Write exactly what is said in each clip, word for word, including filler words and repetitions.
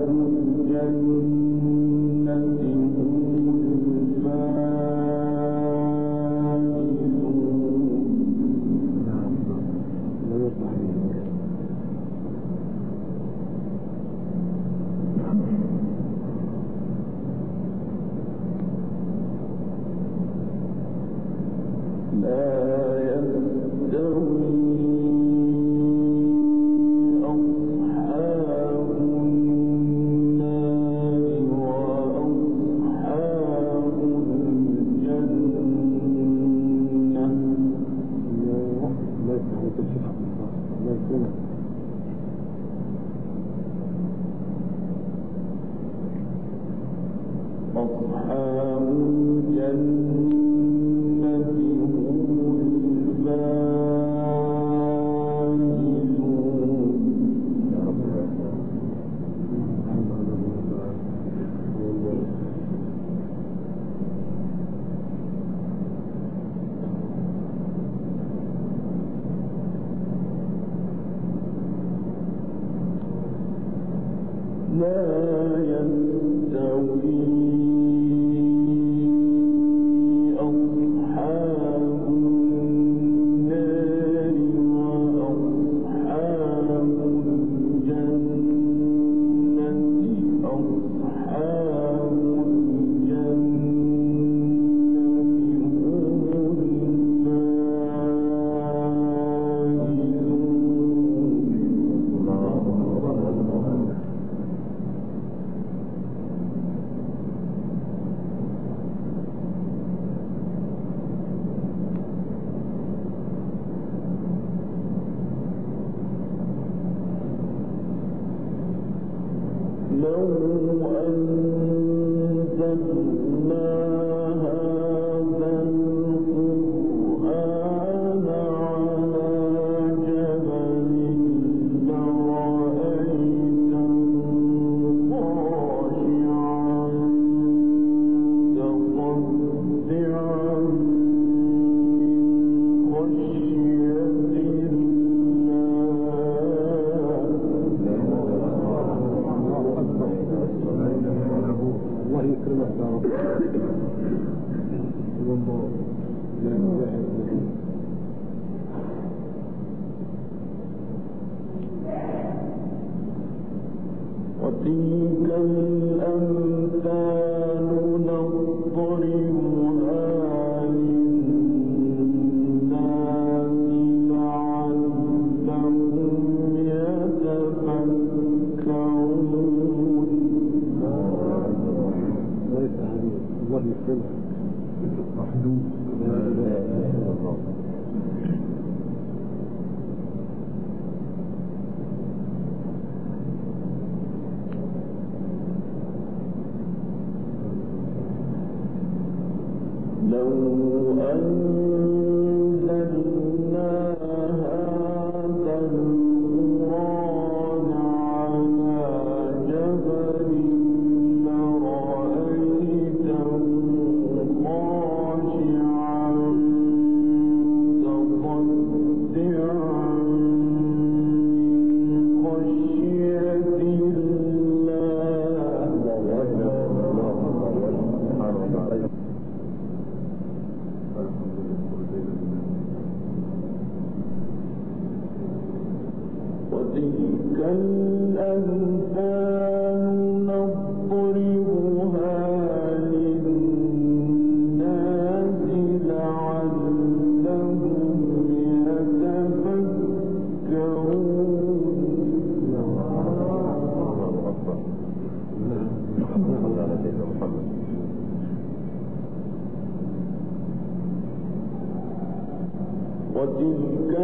وتلك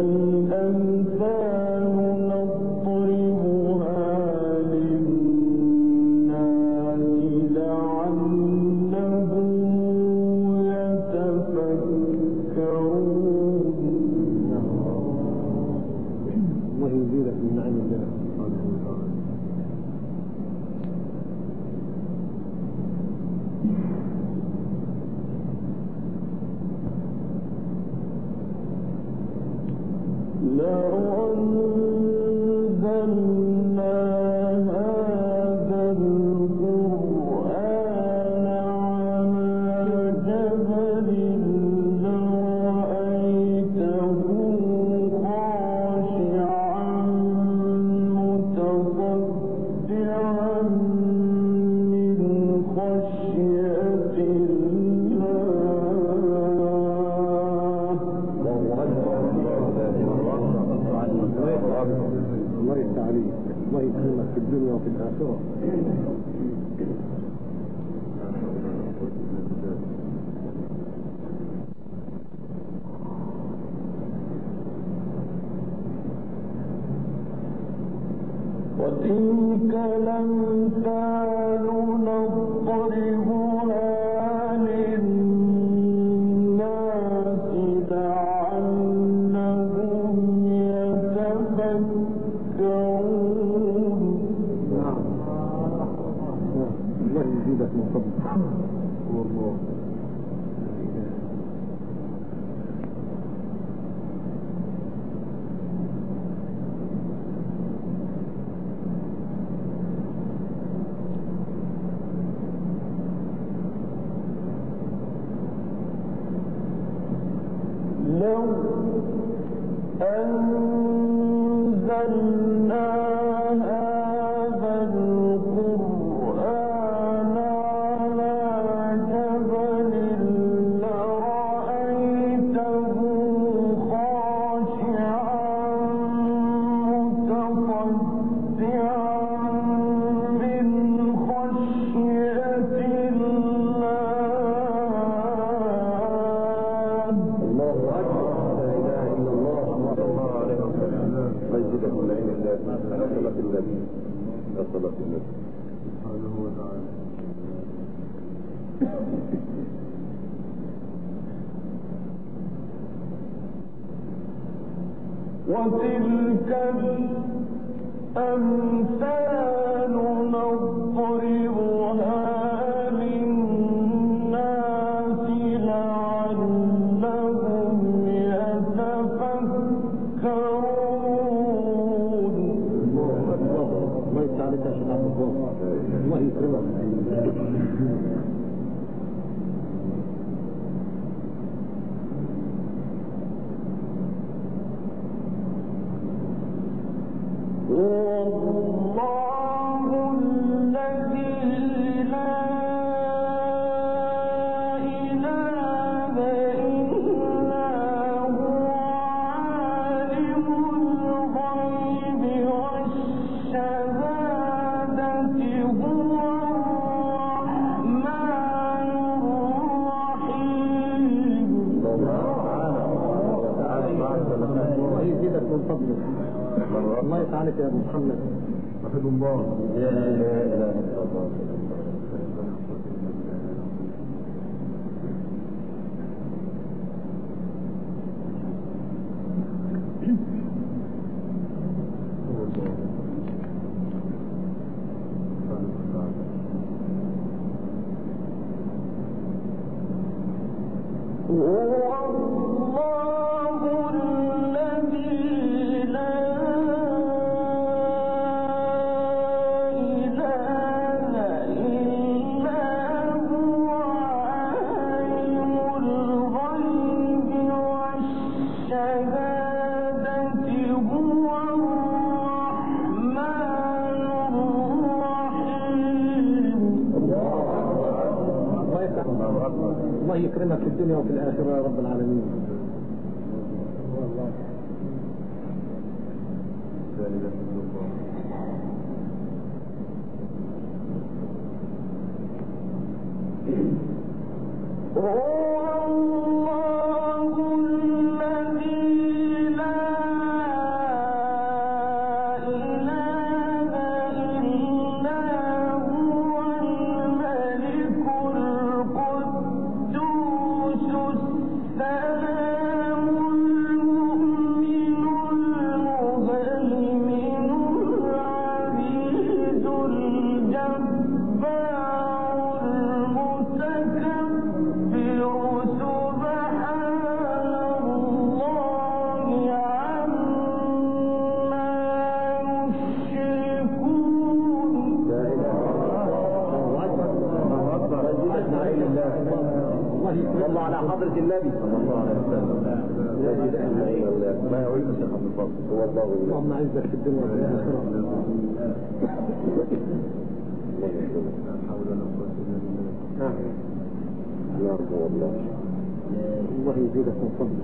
الأمثال نضربها للناس لعلهم يتفكرون. الله يزيدك من نعم الله. لو أنزلنا الله يكرمك في الدنيا وفي الآخرة. وتلك الأمثال نضربها للناس لعلهم يتفكرون. نعم. الله يزيدك من فضلك. والله لو أنزلنا هذا القرآن على جبل لرأيته خاشعا متصدعا من خشية الله. مسجد العلم الله أصلت النبي أصلت النبي سبحانه وتعالى. وتلك الأمثال نضربها للناس لعلهم يتفكرون. الله يسعدك يا شيخ عبد الله. الله يكرمك. والله الذي لا إله إلا هو عالم الغيب والشهادة هو الرحمن الرحيم. الله يزيدك من فضلك. الله يسعدك يا ابو محمد. رحمه الله. لا اله الا الله. الله يكرمك في الدنيا وفي الآخرة يا رب العالمين. والله على حضرة النبي صلى الله عليه وسلم. ما يعيد الشيخ عبد الفضل هو الله. اللهم اعزك في الدنيا وفي الآخرة. يا رب والله. الله يزيدك من فضلك.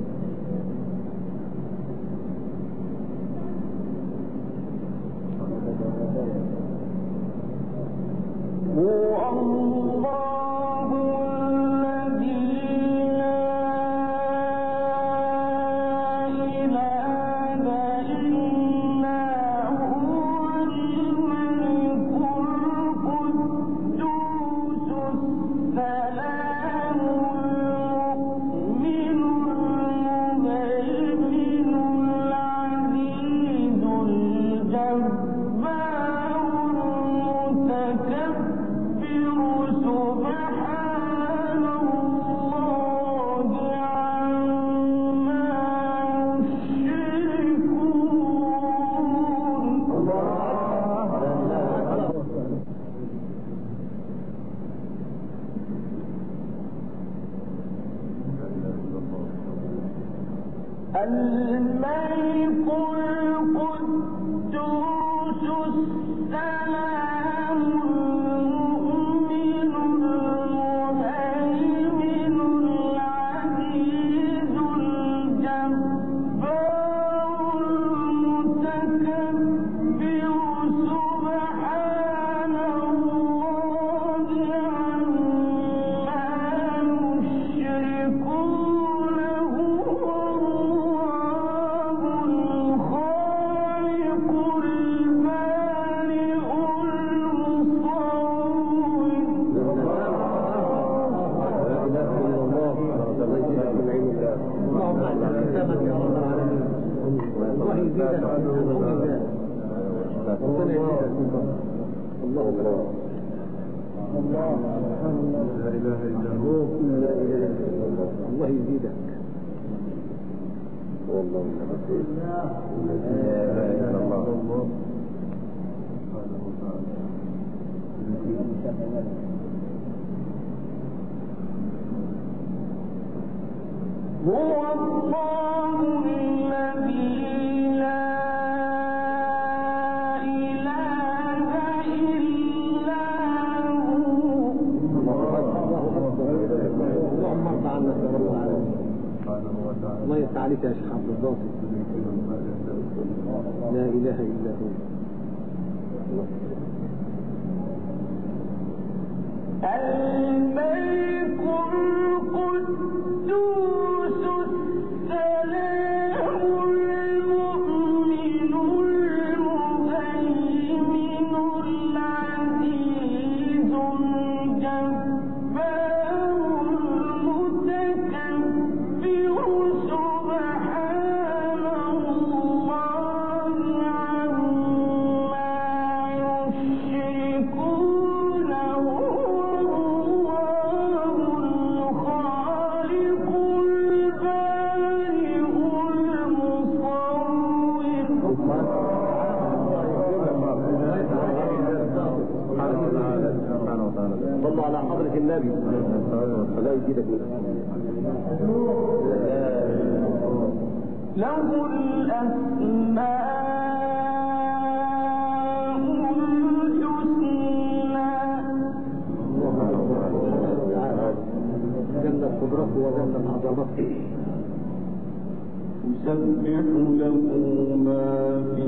الملك القدوس السلام المؤمن المهيمن العزيز الجبار المتكبر سبحان الله عما يشركون هو الله الخالق البارئ الله الله الله لا اله الا هو لا اله الا الله الله يزيدك والله لا اله الا الله هو الله الذي لا إله إلا هو. اللهم ارضى عنا يا رب العالمين. الله يفتح عليك يا شيخ عبد الباسط. لا اله الا هو. الملك القدوس السلام المؤمن المهيمن العزيز الجبار المتكبر سبحان الله عما يشركون هو الله الخالق البارئ المصور. صلوا على حضرة النبي فلا يزيدك منه. له الأسماء الحسنى. جنة قدرته وجنة عظمته. يسبح له ما في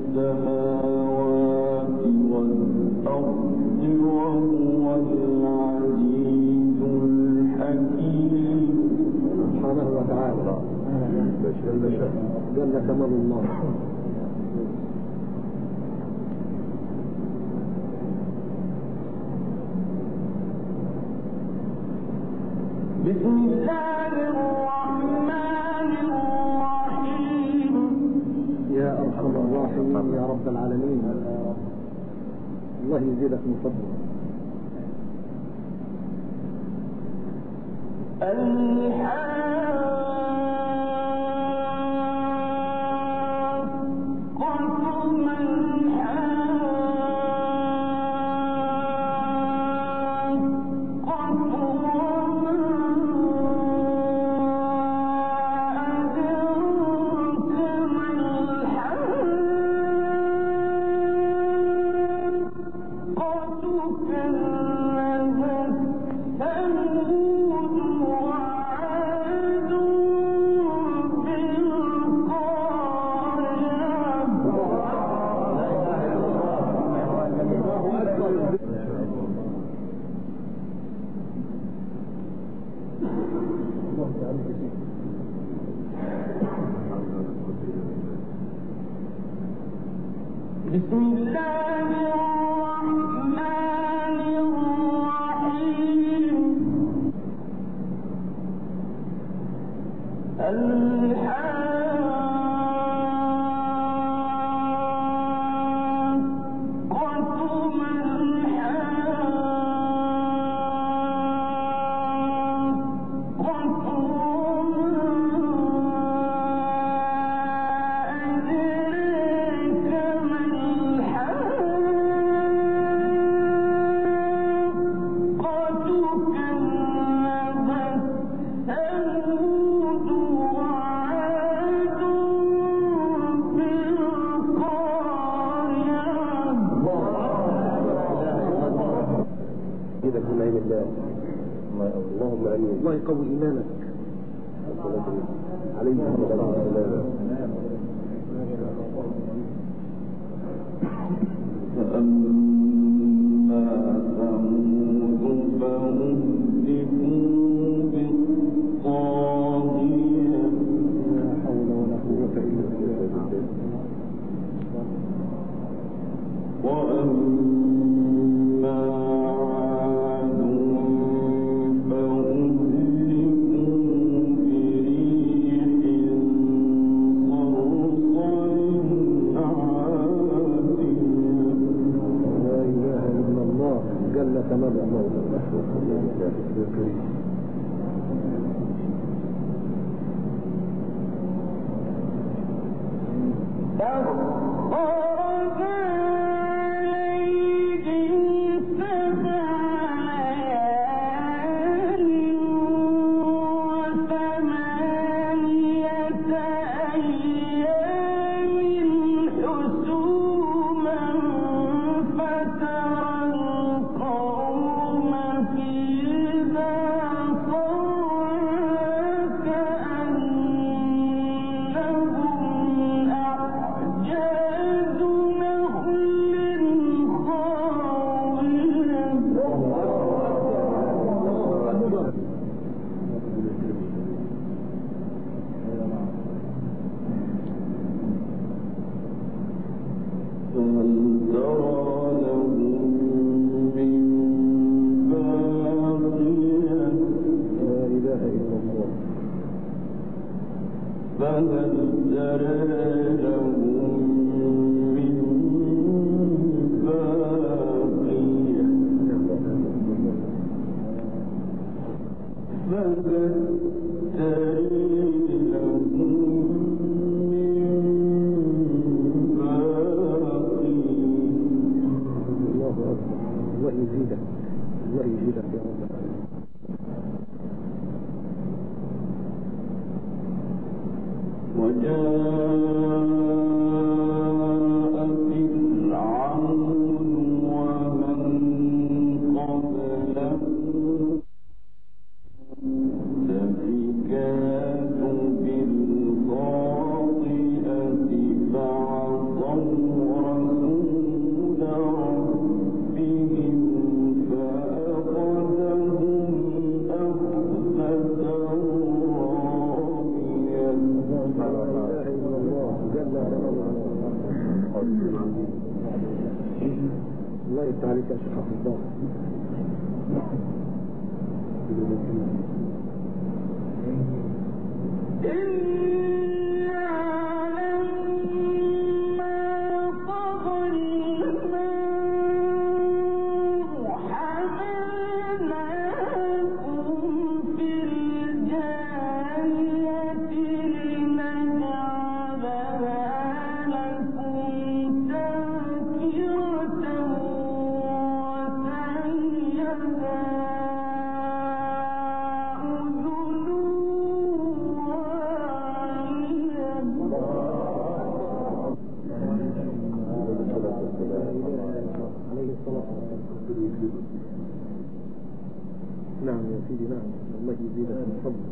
السماوات والأرض وهو العزيز الحكيم. سبحانه وتعالى جل كمال الله. بسم الله الرحمن الرحيم. يا أرحم الراحمين يا رب العالمين. الله يزيدك من فضله. الحاقة ما الحاقة وما أدراك ما الحاقة كذبت ثمود وعاد بسم الله الرحمن الرحيم. الحاقة ما الحاقة وما أدراك ما الحاقة كده في نعيم الله. اللهم امين. الله يقوي ايمانك. عليه الصلاه والسلام. فأما ثمود فأهلكوا بالطاغية. لا حول ولا قوة إلا بالله. وأما عاد تمام الله نعم يا سيدي نعم الله يزيدك من فضله.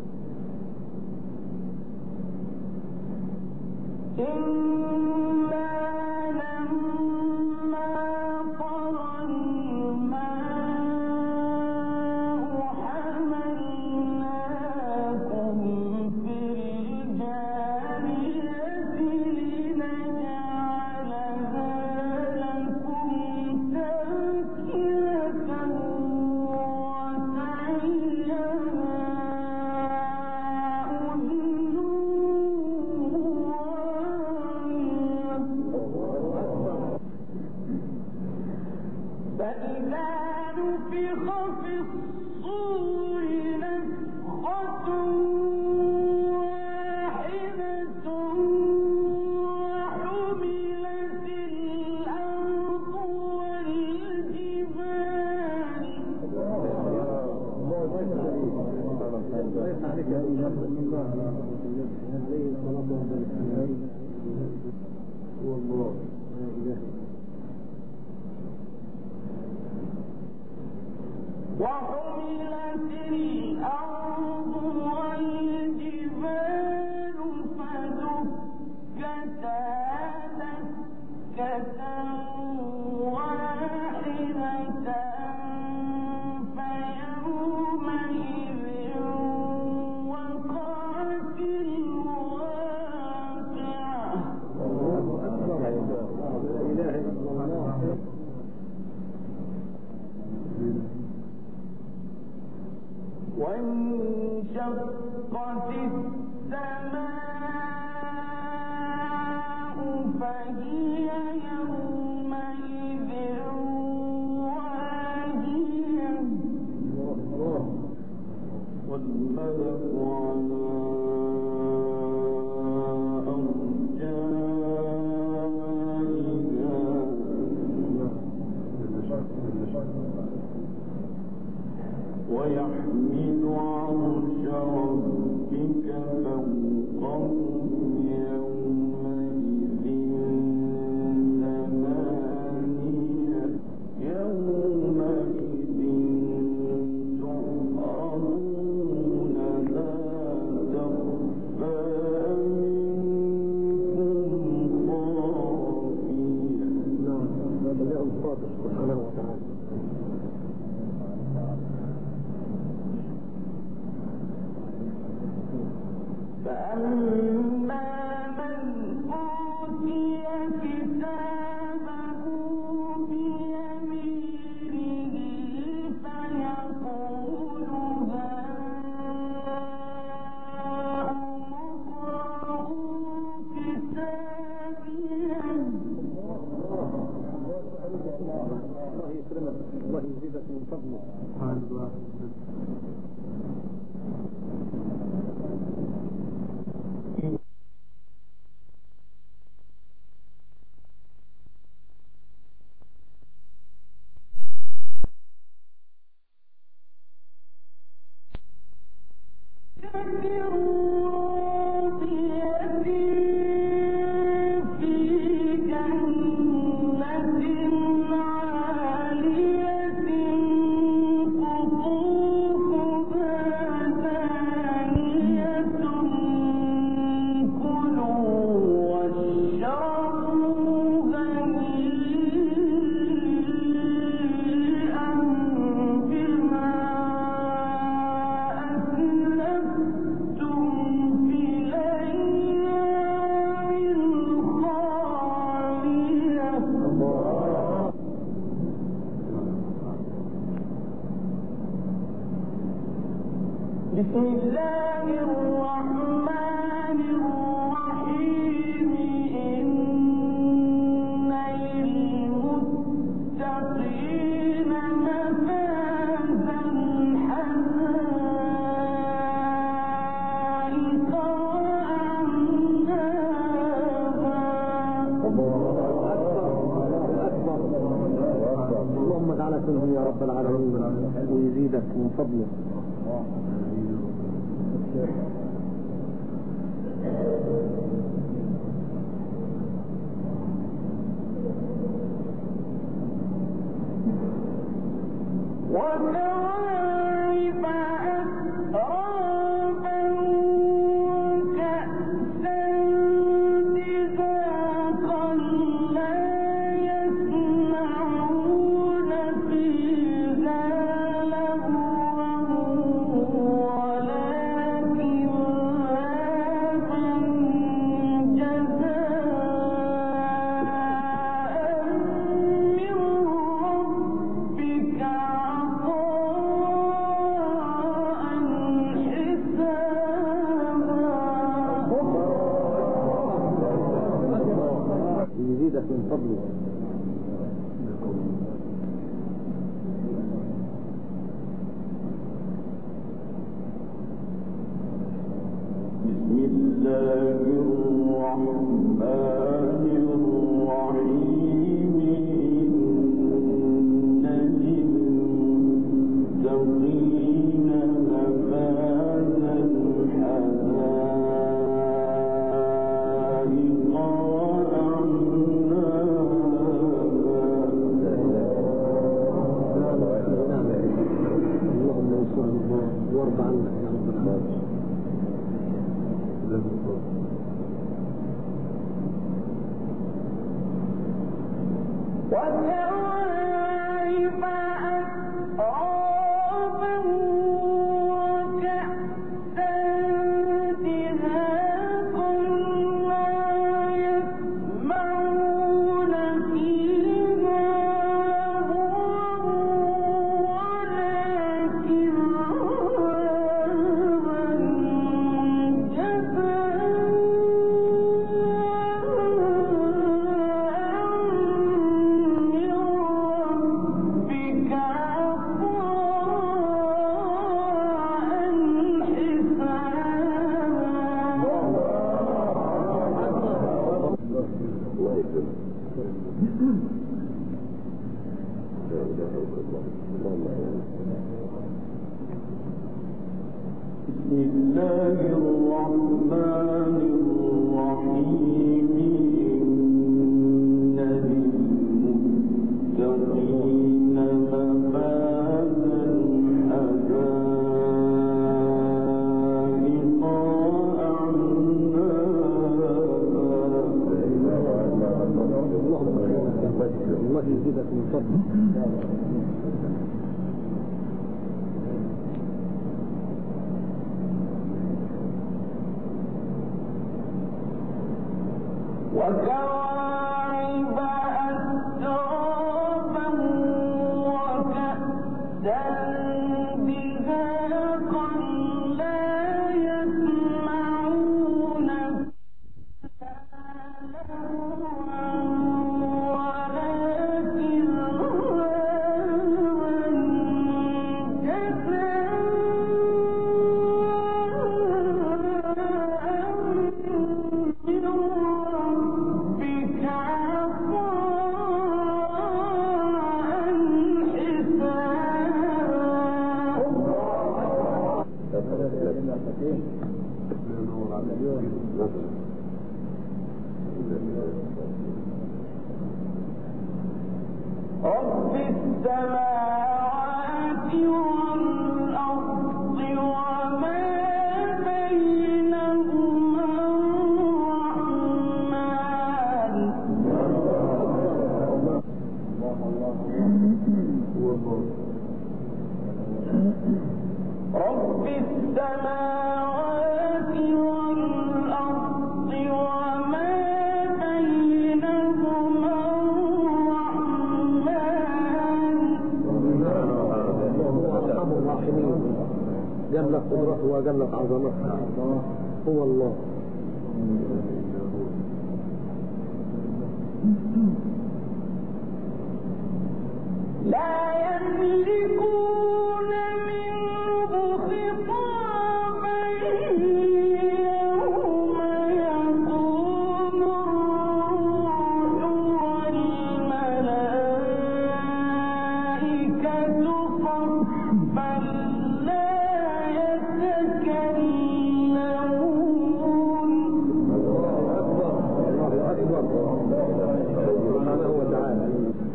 وحملت الأرض والجبال فدكتا دكة واحدة فيومئذ وقعت الواقعة. وانشقت السماء فهي يومئذ واهية والملك على ويحمل عرش ربك فوقهم يومئذ ثمانية يومئذ تعرضون لا تخفى منكم خافية. نعم هذا الفاضل سبحانه وتعالى. فأما من أوتي كتابه بيمينه فيقول هاؤم اقرءوا كتابيه. الله يكرمك، الله يزيدك من فضله. سبحان الله. بسم الله الرحمن الرحيم. إن للمتقين مفازا حدائق وأعنابا. اللهم اجعلك منهم يا رب العالمين ويزيدك من فضله. وكواعب أترابا وكأسا دهاقا لا يسمعون فيها لغوا ولا كذابا جزاء من ربك يزيدك من فضله. بسم الله الرحمن الرحيم. إن للمتقين مفازا حدائق وأعنابا. الله وارضى عنك يا رب العالمين. وكواعب أترابا وكأسا دهاقا لا يسمعون فيها بسم الله الرحمن الرحيم إن للمتقين مفازا حدائق أعنابا الله يزيدك من فضلك. وكواعب أترابا وكأسا دهاقا لا يسمعون رب السماوات والأرض وما بينهما الرحمن رب السماوات والأرض وما بينهما جل قدرته وجلت عظمته هو الله. لا يملكون منه خطابا يوم يقوم الروح والملائكة صفا لا يتكلمون سبحانه وتعالى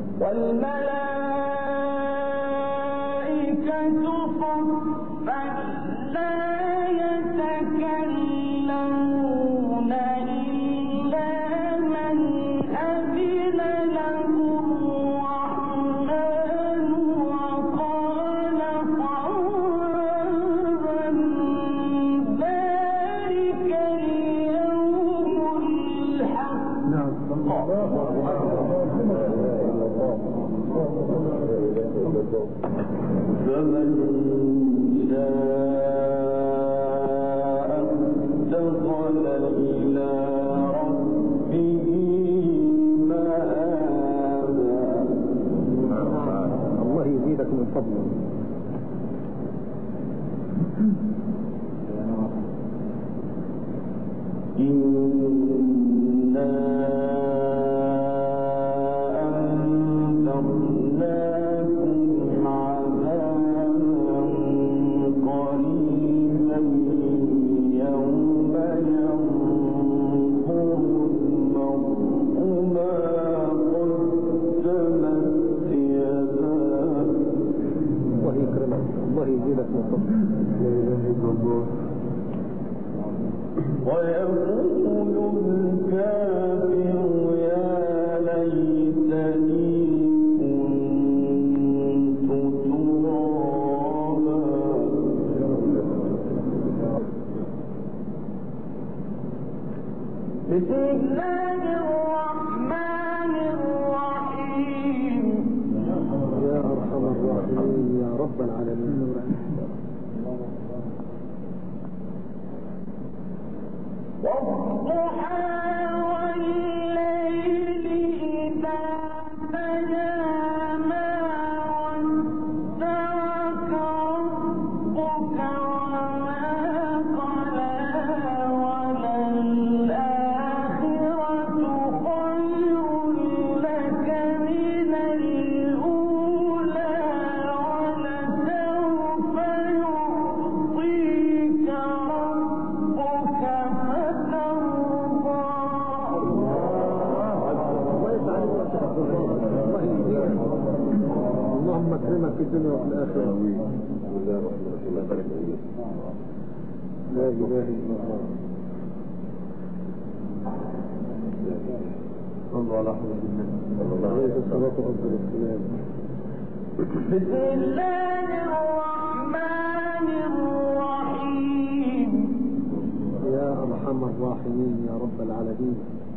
والملائكة صفا لا يتكلمون إلا من أذن له الرحمن وقال صوابا ذلك اليوم الحق. فمن شاء اتخذ إلى ربه مآبا. الله يزيدك من فضله. إنا أنذرناكم عذابا قريبا يوم ينظر المرء ما قدمت يداه. الله يكرمك. الله يزيدك من فضلك. لا اله الا الله. ويقول الكافر يا ليتني كنت ترابا. بسم الله الرحمن الرحيم. يا ارحم الراحمين يا رب العالمين. والضحى والليل إذا سجى ما ودعك ربك وما قلى وللآخرة خير لك من الأولى ولسوف يعطيك ربك اللهم اكرمك في الدنيا وفي الاخره. لا اله الا الله. صلوا على حضرة النبي صلى الله عليه وسلم. بسم الله الرحمن الرحيم. يا ارحم الراحمين يا رب العالمين.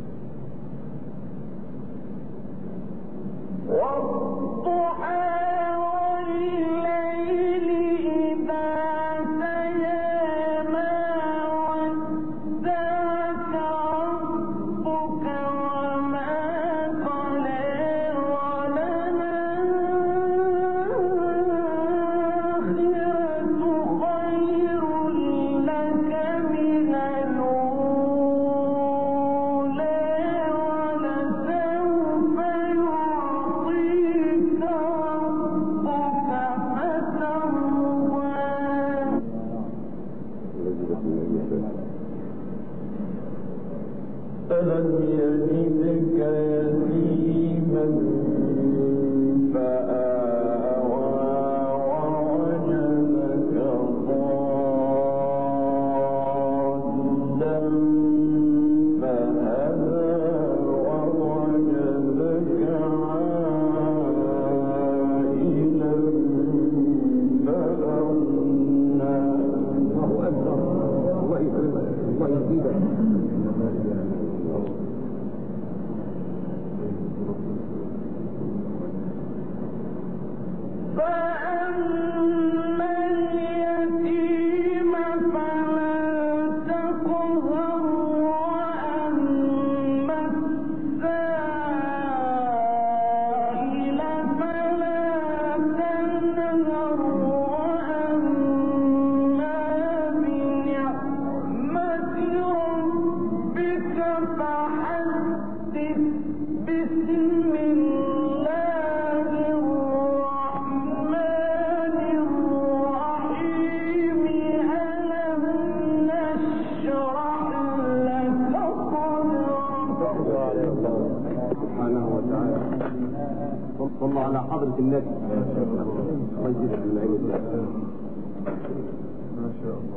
والضحى والليل إذا سجى ما ودعك ربك وما قلى وللآخرة خير لك من الأولى ولسوف يعطيك ربك فترضى. ألم يجدك يتيما فآوى ووجدك ضالا فهدى ووجدك عائلا فأغنى. الله اكبر. الله يكرمك. الله يزيدك. فأما اليتيم فلا تقهر وأما السائل فلا تنهر وأما بنعمة ربك فحدث. بسم الله الرحمن الرحيم. ألم نشرح لك صدرك. سبحانه وتعالى. صلوا على حضرة النبي. الله يزيدك من عين الله. ما شاء الله.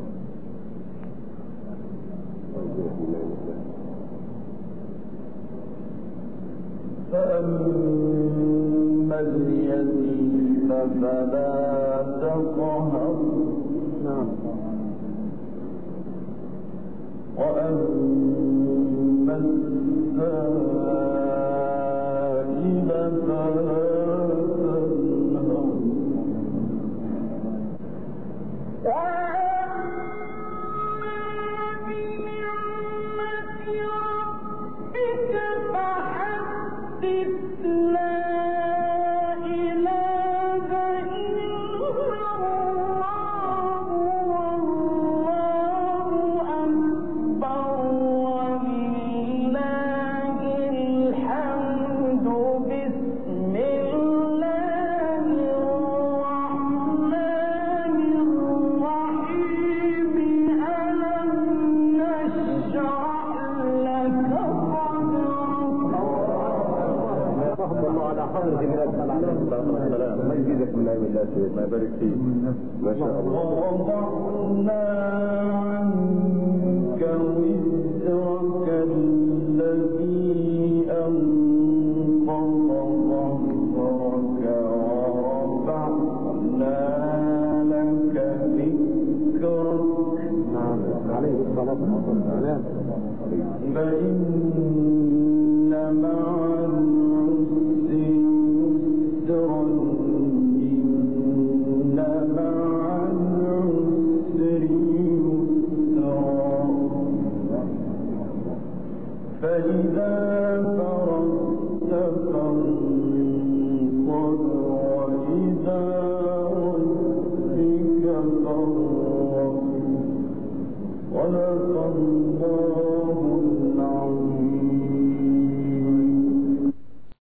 فأما اليتيم فلا تقهر. نعم. وأما السائل فلا تنهر. وأما بنعمة ربك فحدث. لا إله إلا الله والله أكبر ولله الحمد. بسم الله الرحمن الرحيم. ألم نشرح لك صدرك. اللهم على حضرة النبي. الله يزيدك من نعم الله سيدنا. ما يبارك فيك. ما شاء الله. ووضعنا عنك وزرك الذي أنقض ظهرك ورفعنا لك ذكرك. نعم عليه الصلاة والسلام. فإن مع العسر يسرا إن مع العسر يسرا فإذا فرغت فانصب وإلى ربك فارغب صدق الله العظيم.